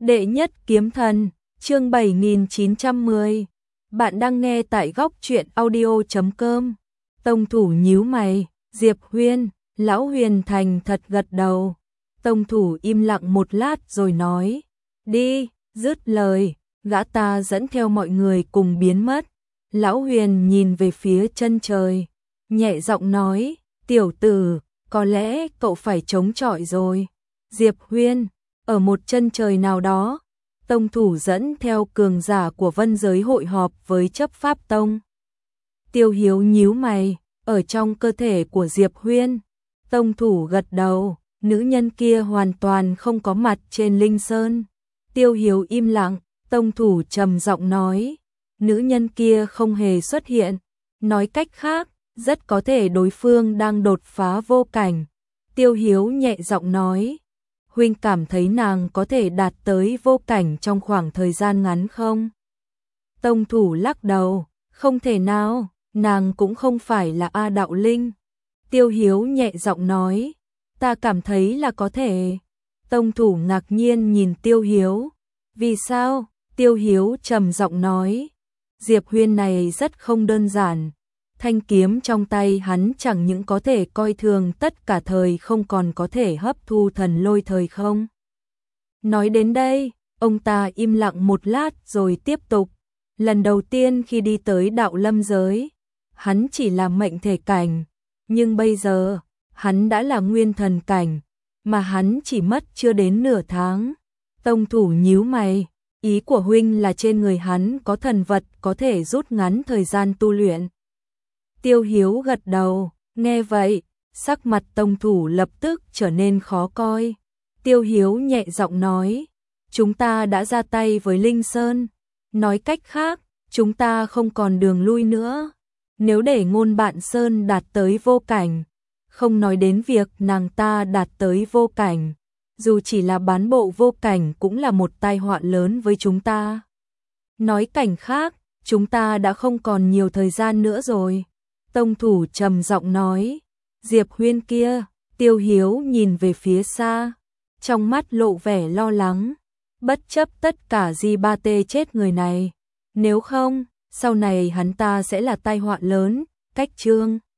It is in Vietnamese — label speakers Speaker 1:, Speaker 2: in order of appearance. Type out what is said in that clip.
Speaker 1: Đệ nhất kiếm thần, chương 7910. Bạn đang nghe tại góc truyện audio.com. Tông thủ nhíu mày, Diệp Huyên, lão Huyền thành thật gật đầu. Tông thủ im lặng một lát rồi nói, đi, dứt lời, gã ta dẫn theo mọi người cùng biến mất. Lão Huyền nhìn về phía chân trời, nhẹ giọng nói, tiểu tử, có lẽ cậu phải chống chọi rồi. Diệp Huyên, ở một chân trời nào đó, tông thủ dẫn theo cường giả của Vân giới hội họp với chấp pháp tông. Tiêu Hiếu nhíu mày, ở trong cơ thể của Diệp Huyên. Tông thủ gật đầu, nữ nhân kia hoàn toàn không có mặt trên Linh Sơn. Tiêu Hiếu im lặng, tông thủ trầm giọng nói, nữ nhân kia không hề xuất hiện. Nói cách khác, rất có thể đối phương đang đột phá vô cảnh. Tiêu Hiếu nhẹ giọng nói, huynh cảm thấy nàng có thể đạt tới vô cảnh trong khoảng thời gian ngắn không? Tông thủ lắc đầu, không thể nào, nàng cũng không phải là A Đạo Linh. Tiêu Hiếu nhẹ giọng nói, ta cảm thấy là có thể. Tông thủ ngạc nhiên nhìn Tiêu Hiếu, vì sao? Tiêu Hiếu trầm giọng nói, Diệp Huyên này rất không đơn giản. Thanh kiếm trong tay hắn chẳng những có thể coi thường tất cả thời không còn có thể hấp thu thần lôi thời không. Nói đến đây, ông ta im lặng một lát rồi tiếp tục. Lần đầu tiên khi đi tới đạo lâm giới, hắn chỉ là mệnh thể cảnh, nhưng bây giờ, hắn đã là nguyên thần cảnh, mà hắn chỉ mất chưa đến nửa tháng. Tông thủ nhíu mày, ý của huynh là trên người hắn có thần vật có thể rút ngắn thời gian tu luyện. Tiêu Hiếu gật đầu, nghe vậy, sắc mặt tông thủ lập tức trở nên khó coi. Tiêu Hiếu nhẹ giọng nói, chúng ta đã ra tay với Linh Sơn. Nói cách khác, chúng ta không còn đường lui nữa. Nếu để Ngôn Bạn Sơn đạt tới vô cảnh, không nói đến việc nàng ta đạt tới vô cảnh, dù chỉ là bán bộ vô cảnh cũng là một tai họa lớn với chúng ta. Nói cảnh khác, chúng ta đã không còn nhiều thời gian nữa rồi. Tông thủ trầm giọng nói, Diệp Huyên kia. Tiêu Hiếu nhìn về phía xa, trong mắt lộ vẻ lo lắng, bất chấp tất cả Di Ba Tê chết người này, nếu không, sau này hắn ta sẽ là tai họa lớn. Cách chương